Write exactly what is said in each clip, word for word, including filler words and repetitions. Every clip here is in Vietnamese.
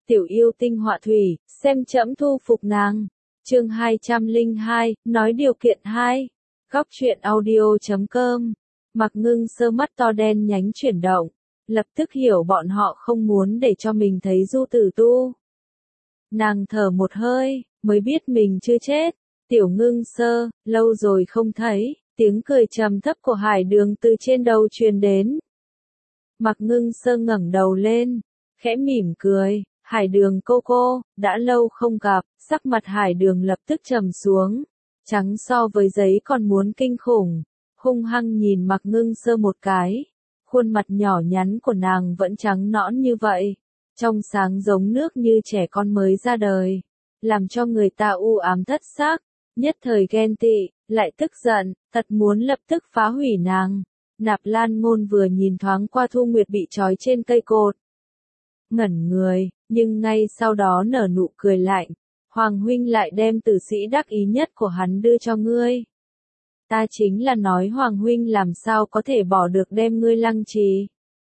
tiểu yêu tinh họa thủy, xem trẫm thu phục nàng. Chương hai trăm lẻ hai, nói điều kiện hai. Góc truyện audio chấm com. Mặc Ngưng Sơ mắt to đen nhánh chuyển động, lập tức hiểu bọn họ không muốn để cho mình thấy Du Tử Tu. Nàng thở một hơi, mới biết mình chưa chết. Tiểu Ngưng Sơ, lâu rồi không thấy, tiếng cười trầm thấp của Hải Đường từ trên đầu truyền đến. Mặc Ngưng Sơ ngẩng đầu lên, khẽ mỉm cười, Hải Đường cô cô, đã lâu không gặp, sắc mặt Hải Đường lập tức trầm xuống, trắng so với giấy còn muốn kinh khủng, hung hăng nhìn Mặc Ngưng Sơ một cái, khuôn mặt nhỏ nhắn của nàng vẫn trắng nõn như vậy, trong sáng giống nước như trẻ con mới ra đời, làm cho người ta u ám thất xác, nhất thời ghen tị, lại tức giận, thật muốn lập tức phá hủy nàng. Nạp Lan Ngôn vừa nhìn thoáng qua Thu Nguyệt bị trói trên cây cột, ngẩn người, nhưng ngay sau đó nở nụ cười lạnh, Hoàng huynh lại đem tử sĩ đắc ý nhất của hắn đưa cho ngươi. Ta chính là nói Hoàng huynh làm sao có thể bỏ được đem ngươi lăng trì.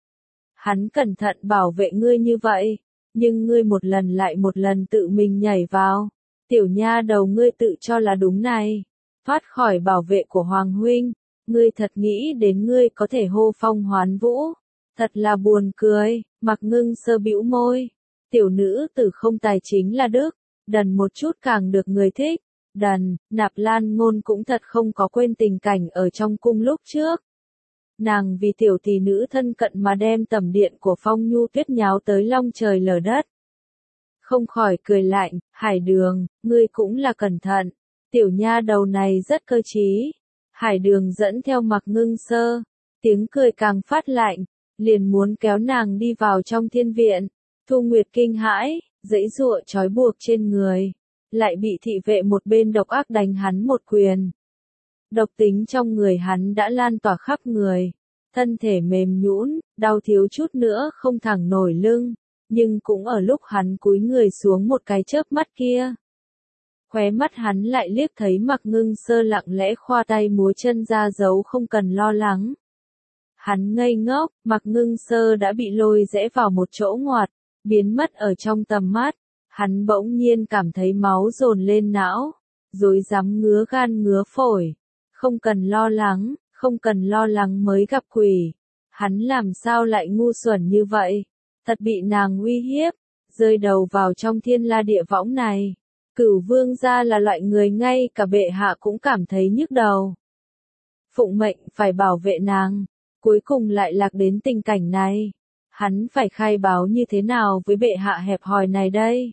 Hắn cẩn thận bảo vệ ngươi như vậy, nhưng ngươi một lần lại một lần tự mình nhảy vào. Tiểu nha đầu ngươi tự cho là đúng này, thoát khỏi bảo vệ của Hoàng huynh, ngươi thật nghĩ đến ngươi có thể hô phong hoán vũ, thật là buồn cười. Mặc Ngưng Sơ bĩu môi, tiểu nữ tử không tài chính là đức, đần một chút càng được người thích, đần. Nạp Lan Ngôn cũng thật không có quên tình cảnh ở trong cung lúc trước. Nàng vì tiểu tỷ nữ thân cận mà đem tẩm điện của Phong Nhu Tuyết nháo tới long trời lở đất. Không khỏi cười lạnh, Hải Đường, ngươi cũng là cẩn thận, tiểu nha đầu này rất cơ trí. Hải Đường dẫn theo Mặc Ngưng Sơ, tiếng cười càng phát lạnh, liền muốn kéo nàng đi vào trong thiên viện. Thu Nguyệt kinh hãi, giãy giụa trói buộc trên người, lại bị thị vệ một bên độc ác đánh hắn một quyền. Độc tính trong người hắn đã lan tỏa khắp người, thân thể mềm nhũn, đau thiếu chút nữa không thẳng nổi lưng, nhưng cũng ở lúc hắn cúi người xuống một cái chớp mắt kia, khóe mắt hắn lại liếc thấy Mặc Ngưng Sơ lặng lẽ khoa tay múa chân ra dấu không cần lo lắng. Hắn ngây ngốc, Mặc Ngưng Sơ đã bị lôi rẽ vào một chỗ ngoặt, biến mất ở trong tầm mắt. Hắn bỗng nhiên cảm thấy máu dồn lên não, rối rắm ngứa gan ngứa phổi. Không cần lo lắng, không cần lo lắng mới gặp quỷ. Hắn làm sao lại ngu xuẩn như vậy? Thật bị nàng uy hiếp, rơi đầu vào trong thiên la địa võng này. Cửu vương gia là loại người ngay cả bệ hạ cũng cảm thấy nhức đầu. Phụng mệnh phải bảo vệ nàng, cuối cùng lại lạc đến tình cảnh này. Hắn phải khai báo như thế nào với bệ hạ hẹp hòi này đây?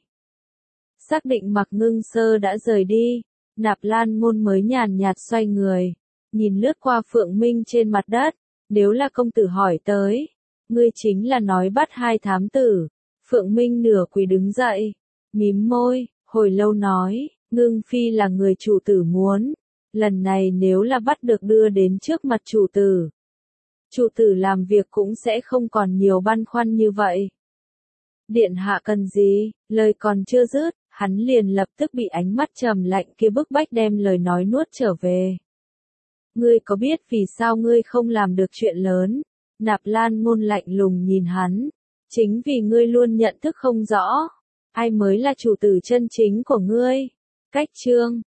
Xác định Mặc Ngưng Sơ đã rời đi, Nạp Lan Ngôn mới nhàn nhạt xoay người, nhìn lướt qua Phượng Minh trên mặt đất, nếu là công tử hỏi tới, ngươi chính là nói bắt hai thám tử. Phượng Minh nửa quỳ đứng dậy, mím môi, hồi lâu nói, Ngưng phi là người chủ tử muốn, lần này nếu là bắt được đưa đến trước mặt chủ tử, chủ tử làm việc cũng sẽ không còn nhiều băn khoăn như vậy. Điện hạ cần gì? Lời còn chưa dứt, hắn liền lập tức bị ánh mắt trầm lạnh kia bức bách đem lời nói nuốt trở về. Ngươi có biết vì sao ngươi không làm được chuyện lớn? Nạp Lan Ngôn lạnh lùng nhìn hắn. Chính vì ngươi luôn nhận thức không rõ, ai mới là chủ tử chân chính của ngươi. Cách chương